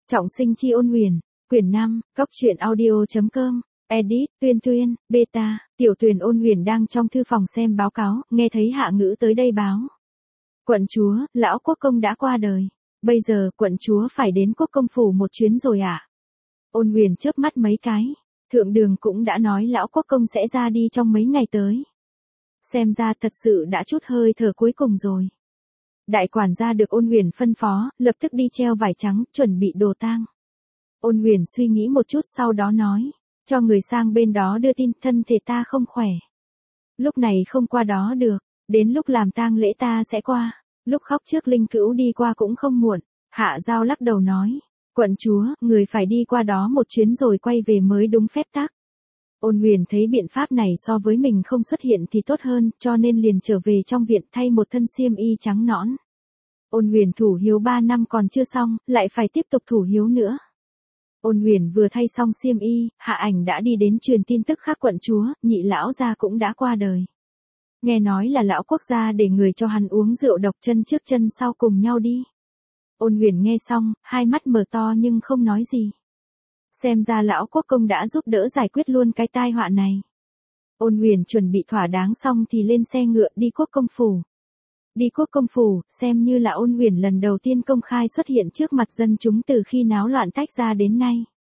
Trọng sinh chi ôn huyền, quyển 5, góc truyện audio.com, edit, Tuyên, beta, tiểu Tuyền ôn huyền đang trong thư phòng xem báo cáo, nghe thấy hạ ngữ tới đây báo. Quận chúa, lão quốc công đã qua đời. Bây giờ quận chúa phải đến quốc công phủ một chuyến rồi à? Ôn huyền chớp mắt mấy cái. Thượng đường cũng đã nói lão quốc công sẽ ra đi trong mấy ngày tới. Xem ra thật sự đã chút hơi thở cuối cùng rồi. Đại quản gia được ôn huyền phân phó, lập tức đi treo vải trắng, chuẩn bị đồ tang. Ôn huyền suy nghĩ một chút sau đó nói, cho người sang bên đó đưa tin thân thể ta không khỏe. Lúc này không qua đó được, đến lúc làm tang lễ ta sẽ qua, lúc khóc trước linh cữu đi qua cũng không muộn. Hạ Giao lắc đầu nói, quận chúa, người phải đi qua đó một chuyến rồi quay về mới đúng phép tắc. Ôn huyền thấy biện pháp này so với mình không xuất hiện thì tốt hơn, cho nên liền trở về trong viện thay một thân xiêm y trắng nõn. Ôn huyền thủ hiếu 3 năm còn chưa xong, lại phải tiếp tục thủ hiếu nữa. Ôn huyền vừa thay xong xiêm y, Hạ Ảnh đã đi đến truyền tin tức khác quận chúa, nhị lão gia cũng đã qua đời. Nghe nói là lão quốc gia để người cho hắn uống rượu độc, chân trước chân sau cùng nhau đi. Ôn huyền nghe xong, hai mắt mở to nhưng không nói gì. Xem ra lão quốc công đã giúp đỡ giải quyết luôn cái tai họa này. Ôn huyền chuẩn bị thỏa đáng xong thì lên xe ngựa đi quốc công phủ. Đi quốc công phủ, xem như là ôn huyền lần đầu tiên công khai xuất hiện trước mặt dân chúng từ khi náo loạn tách ra đến nay.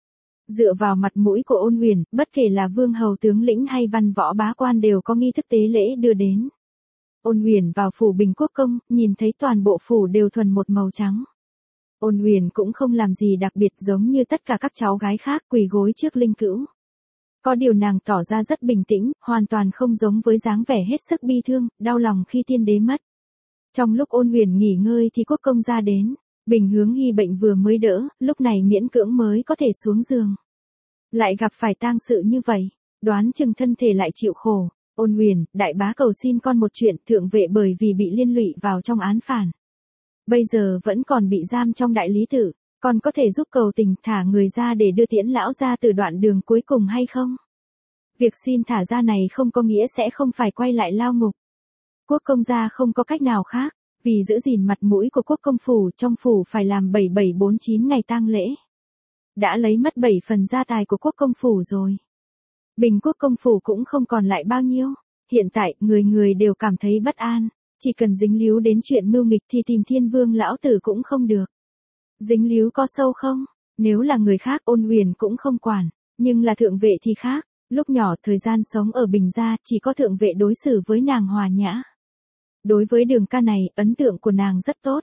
Dựa vào mặt mũi của ôn huyền, bất kể là vương hầu tướng lĩnh hay văn võ bá quan đều có nghi thức tế lễ đưa đến. Ôn huyền vào phủ Bình Quốc công, nhìn thấy toàn bộ phủ đều thuần một màu trắng. Ôn huyền cũng không làm gì đặc biệt giống như tất cả các cháu gái khác quỳ gối trước linh cữu. Có điều nàng tỏ ra rất bình tĩnh, hoàn toàn không giống với dáng vẻ hết sức bi thương, đau lòng khi tiên đế mất. Trong lúc ôn huyền nghỉ ngơi thì quốc công ra đến, Bình Hướng Hy bệnh vừa mới đỡ, lúc này miễn cưỡng mới có thể xuống giường. Lại gặp phải tang sự như vậy, đoán chừng thân thể lại chịu khổ. Ôn huyền, đại bá cầu xin con một chuyện, thượng vệ bởi vì bị liên lụy vào trong án phản. Bây giờ vẫn còn bị giam trong đại lý tự, con có thể giúp cầu tình thả người ra để đưa tiễn lão ra từ đoạn đường cuối cùng hay không? Việc xin thả ra này không có nghĩa sẽ không phải quay lại lao ngục. Quốc công gia không có cách nào khác, vì giữ gìn mặt mũi của quốc công phủ, trong phủ phải làm 7749 ngày tang lễ. Đã lấy mất 7 phần gia tài của quốc công phủ rồi. Bình quốc công phủ cũng không còn lại bao nhiêu. Hiện tại, người người đều cảm thấy bất an. Chỉ cần dính líu đến chuyện mưu nghịch thì tìm Thiên Vương lão tử cũng không được. Dính líu có sâu không? Nếu là người khác ôn huyền cũng không quản. Nhưng là thượng vệ thì khác. Lúc nhỏ thời gian sống ở Bình gia chỉ có thượng vệ đối xử với nàng hòa nhã. Đối với Đường ca này, ấn tượng của nàng rất tốt.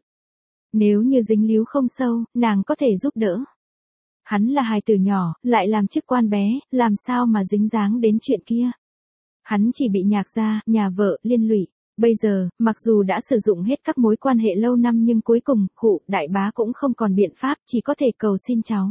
Nếu như dính líu không sâu, nàng có thể giúp đỡ. Hắn là hài tử nhỏ, lại làm chức quan bé, làm sao mà dính dáng đến chuyện kia. Hắn chỉ bị nhạc gia, nhà vợ, liên lụy. Bây giờ, mặc dù đã sử dụng hết các mối quan hệ lâu năm nhưng cuối cùng, đại bá cũng không còn biện pháp, chỉ có thể cầu xin cháu.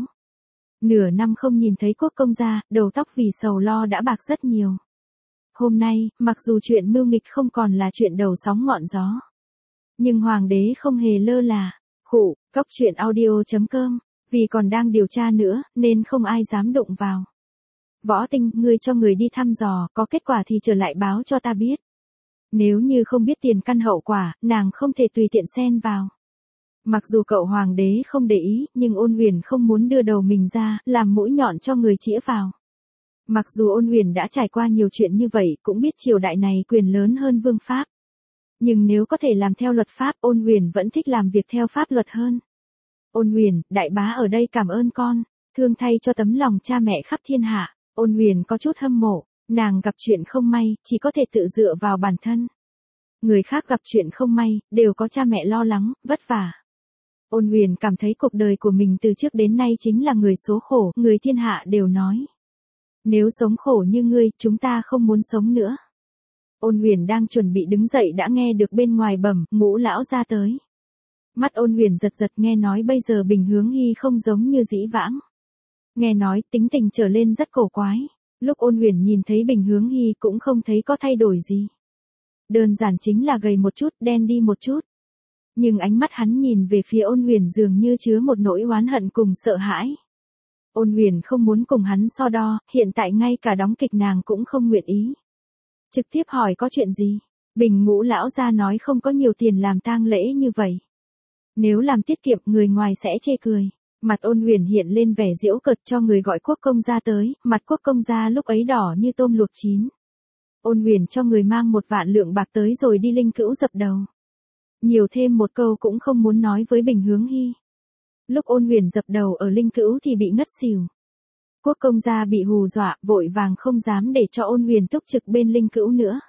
Nửa năm không nhìn thấy quốc công gia, đầu tóc vì sầu lo đã bạc rất nhiều. Hôm nay, mặc dù chuyện mưu nghịch không còn là chuyện đầu sóng ngọn gió. Nhưng hoàng đế không hề lơ là. Góc truyện audio.com, vì còn đang điều tra nữa, nên không ai dám đụng vào. Võ Tinh, ngươi cho người đi thăm dò, có kết quả thì trở lại báo cho ta biết. Nếu như không biết tiền căn hậu quả, nàng không thể tùy tiện xen vào. Mặc dù cậu hoàng đế không để ý, nhưng ôn huyền không muốn đưa đầu mình ra, làm mũi nhọn cho người chĩa vào. Mặc dù ôn huyền đã trải qua nhiều chuyện như vậy, cũng biết triều đại này quyền lớn hơn vương pháp. Nhưng nếu có thể làm theo luật pháp, ôn huyền vẫn thích làm việc theo pháp luật hơn. Ôn huyền, đại bá ở đây cảm ơn con, thương thay cho tấm lòng cha mẹ khắp thiên hạ. Ôn huyền có chút hâm mộ, nàng gặp chuyện không may, chỉ có thể tự dựa vào bản thân. Người khác gặp chuyện không may, đều có cha mẹ lo lắng, vất vả. Ôn huyền cảm thấy cuộc đời của mình từ trước đến nay chính là người số khổ, người thiên hạ đều nói. Nếu sống khổ như ngươi, chúng ta không muốn sống nữa. Ôn huyền đang chuẩn bị đứng dậy đã nghe được bên ngoài bẩm, Ngũ lão ra tới. Mắt ôn huyền giật giật nghe nói bây giờ Bình Hướng Hy không giống như dĩ vãng. Nghe nói tính tình trở lên rất cổ quái. Lúc ôn huyền nhìn thấy Bình Hướng Hy cũng không thấy có thay đổi gì. Đơn giản chính là gầy một chút, đen đi một chút. Nhưng ánh mắt hắn nhìn về phía ôn huyền dường như chứa một nỗi oán hận cùng sợ hãi. Ôn huyền không muốn cùng hắn so đo, hiện tại ngay cả đóng kịch nàng cũng không nguyện ý. Trực tiếp hỏi có chuyện gì? Bình Ngũ lão gia nói không có nhiều tiền làm tang lễ như vậy. Nếu làm tiết kiệm người ngoài sẽ chê cười. Mặt Ôn Huyền hiện lên vẻ giễu cợt cho người gọi quốc công gia tới, mặt quốc công gia lúc ấy đỏ như tôm luộc chín. Ôn Huyền cho người mang 1.000.000 bạc tới rồi đi Linh Cữu dập đầu. Nhiều thêm một câu cũng không muốn nói với Bình Hướng Hy. Lúc Ôn Huyền dập đầu ở Linh Cữu thì bị ngất xỉu. Quốc công gia bị hù dọa, vội vàng không dám để cho Ôn Huyền túc trực bên Linh Cữu nữa.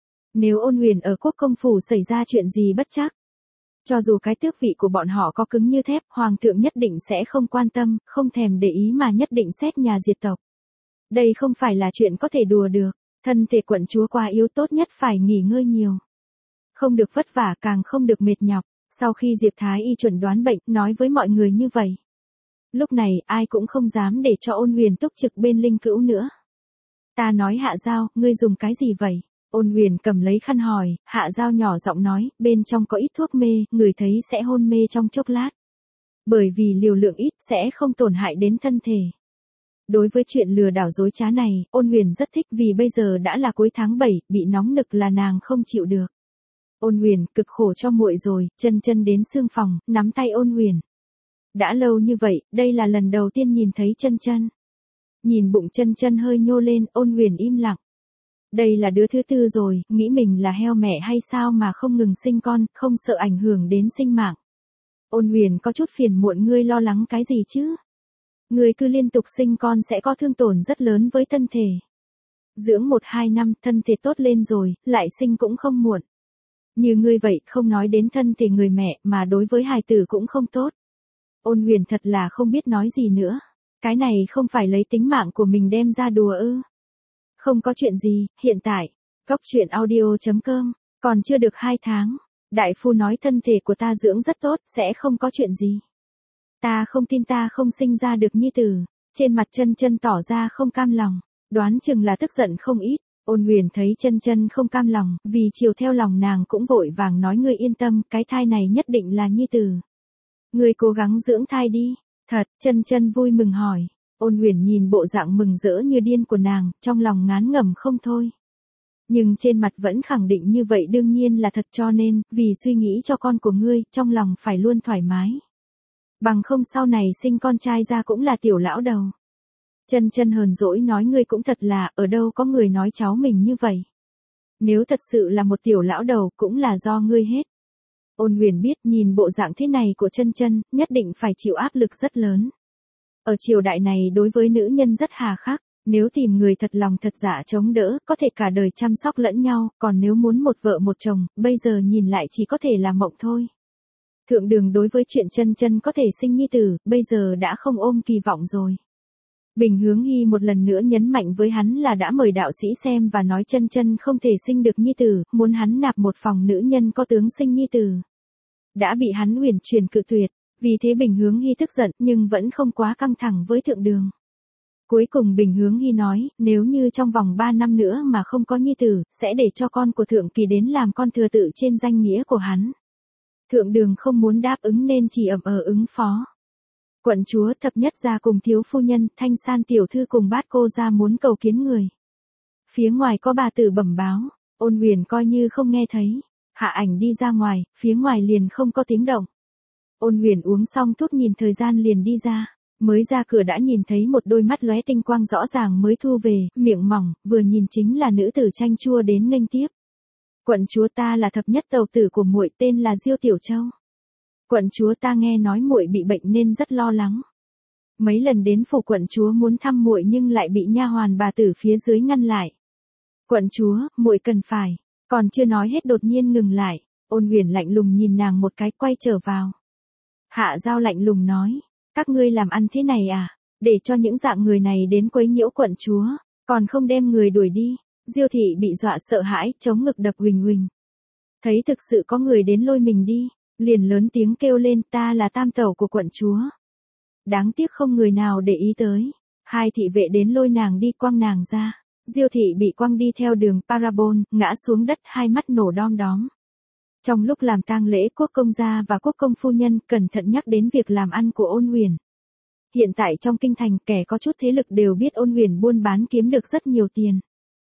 Nếu Ôn Huyền ở quốc công phủ xảy ra chuyện gì bất trắc, cho dù cái tước vị của bọn họ có cứng như thép, hoàng thượng nhất định sẽ không quan tâm, không thèm để ý mà nhất định xét nhà diệt tộc. Đây không phải là chuyện có thể đùa được, thân thể quận chúa quá yếu, tốt nhất phải nghỉ ngơi nhiều. Không được vất vả, càng không được mệt nhọc. Sau khi Diệp Thái y chuẩn đoán bệnh, nói với mọi người như vậy. Lúc này, ai cũng không dám để cho Ôn Huyền túc trực bên Linh Cữu nữa. Ta nói Hạ Giao, ngươi dùng cái gì vậy? Ôn Huyền cầm lấy khăn hỏi, Hạ Giao nhỏ giọng nói, bên trong có ít thuốc mê, người thấy sẽ hôn mê trong chốc lát. Bởi vì liều lượng ít, sẽ không tổn hại đến thân thể. Đối với chuyện lừa đảo dối trá này, Ôn Huyền rất thích vì bây giờ đã là cuối tháng 7, bị nóng nực là nàng không chịu được. Ôn Huyền, cực khổ cho muội rồi, Chân Chân đến xương phòng, nắm tay Ôn Huyền. Đã lâu như vậy, đây là lần đầu tiên nhìn thấy Chân Chân. Nhìn bụng Chân Chân hơi nhô lên, Ôn Huyền im lặng. Đây là đứa thứ 4 rồi, nghĩ mình là heo mẹ hay sao mà không ngừng sinh con, không sợ ảnh hưởng đến sinh mạng. Ôn Huyền có chút phiền muộn, ngươi lo lắng cái gì chứ? Ngươi cứ liên tục sinh con sẽ có thương tổn rất lớn với thân thể. Dưỡng 1-2 năm, thân thể tốt lên rồi, lại sinh cũng không muộn. Như ngươi vậy, không nói đến thân thể người mẹ, mà đối với hài tử cũng không tốt. Ôn Huyền thật là không biết nói gì nữa. Cái này không phải lấy tính mạng của mình đem ra đùa ư? Không có chuyện gì, hiện tại, Cóc Truyện Audio.com, còn chưa được 2 tháng. Đại phu nói thân thể của ta dưỡng rất tốt, sẽ không có chuyện gì. Ta không tin ta không sinh ra được nhi tử. Trên mặt Chân Chân tỏ ra không cam lòng, đoán chừng là tức giận không ít. Ôn Huyền thấy Chân Chân không cam lòng, vì chiều theo lòng nàng cũng vội vàng nói, ngươi yên tâm, cái thai này nhất định là nhi tử. Ngươi cố gắng dưỡng thai đi. Thật, Chân Chân vui mừng hỏi. Ôn Huyền nhìn bộ dạng mừng rỡ như điên của nàng, trong lòng ngán ngẩm không thôi. Nhưng trên mặt vẫn khẳng định như vậy đương nhiên là thật, cho nên, vì suy nghĩ cho con của ngươi, trong lòng phải luôn thoải mái. Bằng không sau này sinh con trai ra cũng là tiểu lão đầu. Chân Chân hờn dỗi nói, ngươi cũng thật là, ở đâu có người nói cháu mình như vậy. Nếu thật sự là một tiểu lão đầu cũng là do ngươi hết. Ôn Huyền biết nhìn bộ dạng thế này của Chân Chân, nhất định phải chịu áp lực rất lớn. Ở triều đại này đối với nữ nhân rất hà khắc, nếu tìm người thật lòng thật dạ chống đỡ, có thể cả đời chăm sóc lẫn nhau, còn nếu muốn một vợ một chồng, bây giờ nhìn lại chỉ có thể là mộng thôi. Thượng Đường đối với chuyện Chân Chân có thể sinh nhi tử, bây giờ đã không ôm kỳ vọng rồi. Bình Hướng Hy một lần nữa nhấn mạnh với hắn là đã mời đạo sĩ xem và nói Chân Chân không thể sinh được nhi tử, muốn hắn nạp một phòng nữ nhân có tướng sinh nhi tử. Đã bị hắn huyền truyền cự tuyệt, vì thế Bình Hướng Hy tức giận nhưng vẫn không quá căng thẳng với Thượng Đường. Cuối cùng Bình Hướng Hy nói, nếu như trong vòng 3 năm nữa mà không có nhi tử, sẽ để cho con của Thượng Kỳ đến làm con thừa tự trên danh nghĩa của hắn. Thượng Đường không muốn đáp ứng nên chỉ ậm ứng phó. Quận chúa Thập Nhất gia cùng thiếu phu nhân, Thanh San tiểu thư cùng Bát cô gia muốn cầu kiến người. Phía ngoài có bà tử bẩm báo, Ôn Huyền coi như không nghe thấy. Hạ Ảnh đi ra ngoài, phía ngoài liền không có tiếng động. Ôn Huyền uống xong thuốc nhìn thời gian liền đi ra, mới ra cửa đã nhìn thấy một đôi mắt lóe tinh quang rõ ràng mới thu về, miệng mỏng, vừa nhìn chính là nữ tử chanh chua đến nghênh tiếp. Quận chúa, ta là Thập Nhất tàu tử của muội, tên là Diêu Tiểu Châu. Quận chúa, ta nghe nói muội bị bệnh nên rất lo lắng. Mấy lần đến phủ quận chúa muốn thăm muội nhưng lại bị nha hoàn bà tử phía dưới ngăn lại. Quận chúa, muội cần phải, còn chưa nói hết đột nhiên ngừng lại. Ôn Huyền lạnh lùng nhìn nàng một cái, quay trở vào. Hạ Giao lạnh lùng nói, các ngươi làm ăn thế này à, để cho những dạng người này đến quấy nhiễu quận chúa, còn không đem người đuổi đi. Diêu thị bị dọa sợ hãi, chống ngực đập huỳnh huỳnh. Thấy thực sự có người đến lôi mình đi, liền lớn tiếng kêu lên, ta là tam tẩu của quận chúa. Đáng tiếc không người nào để ý tới. 2 thị vệ đến lôi nàng đi, quăng nàng ra. Diêu thị bị quăng đi theo đường Parabol, ngã xuống đất, 2 mắt nổ đom đóm. Trong lúc làm tang lễ, quốc công gia và quốc công phu nhân cẩn thận nhắc đến việc làm ăn của Ôn Huyền. Hiện tại trong kinh thành, kẻ có chút thế lực đều biết Ôn Huyền buôn bán kiếm được rất nhiều tiền.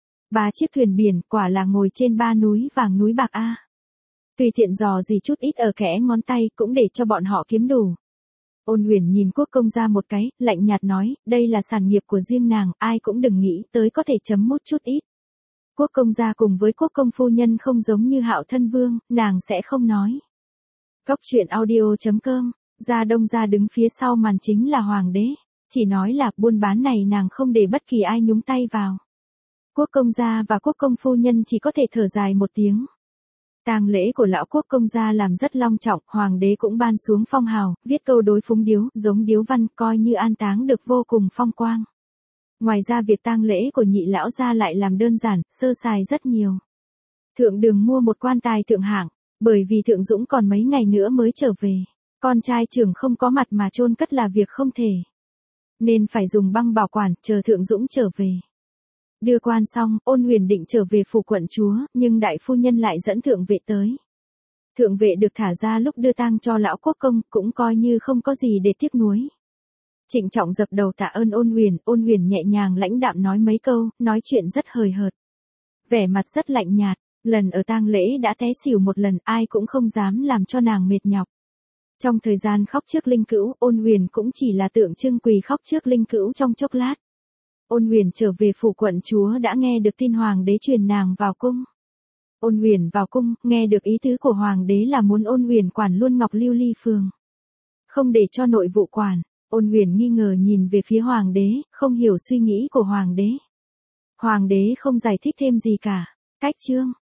3 chiếc thuyền biển, quả là ngồi trên 3 núi vàng núi bạc a. Tùy tiện dò gì chút ít ở kẽ ngón tay cũng để cho bọn họ kiếm đủ. Ôn Huyền nhìn Quốc công gia một cái, lạnh nhạt nói, đây là sản nghiệp của riêng nàng, ai cũng đừng nghĩ tới có thể chấm mút chút ít. Quốc công gia cùng với quốc công phu nhân không giống như Hạo thân vương, nàng sẽ không nói. Cóc truyện audio.com, Gia Đông gia đứng phía sau màn chính là hoàng đế, chỉ nói là buôn bán này nàng không để bất kỳ ai nhúng tay vào. Quốc công gia và quốc công phu nhân chỉ có thể thở dài một tiếng. Tang lễ của lão quốc công gia làm rất long trọng, hoàng đế cũng ban xuống phong hào, viết câu đối phúng điếu, giống điếu văn, coi như an táng được vô cùng phong quang. Ngoài ra việc tang lễ của nhị lão gia lại làm đơn giản, sơ sài rất nhiều. Thượng Đường mua một quan tài thượng hạng, bởi vì Thượng Dũng còn mấy ngày nữa mới trở về. Con trai trưởng không có mặt mà chôn cất là việc không thể. Nên phải dùng băng bảo quản, chờ Thượng Dũng trở về. Đưa quan xong, Ôn Huyền định trở về phủ quận chúa, nhưng đại phu nhân lại dẫn thượng vệ tới. Thượng vệ được thả ra lúc đưa tang cho lão quốc công, cũng coi như không có gì để tiếc nuối. Trịnh trọng dập đầu tạ ơn Ôn Huyền nhẹ nhàng lãnh đạm nói mấy câu, nói chuyện rất hời hợt. Vẻ mặt rất lạnh nhạt, lần ở tang lễ đã té xỉu một lần, ai cũng không dám làm cho nàng mệt nhọc. Trong thời gian khóc trước linh cữu, Ôn Huyền cũng chỉ là tượng trưng quỳ khóc trước linh cữu trong chốc lát. Ôn Huyền trở về phủ quận chúa đã nghe được tin hoàng đế truyền nàng vào cung. Ôn Huyền vào cung, nghe được ý tứ của hoàng đế là muốn Ôn Huyền quản luôn Ngọc Lưu Ly phường. Không để cho nội vụ quản. Ôn Huyền nghi ngờ nhìn về phía hoàng đế, không hiểu suy nghĩ của hoàng đế. Hoàng đế không giải thích thêm gì cả. Cách chương.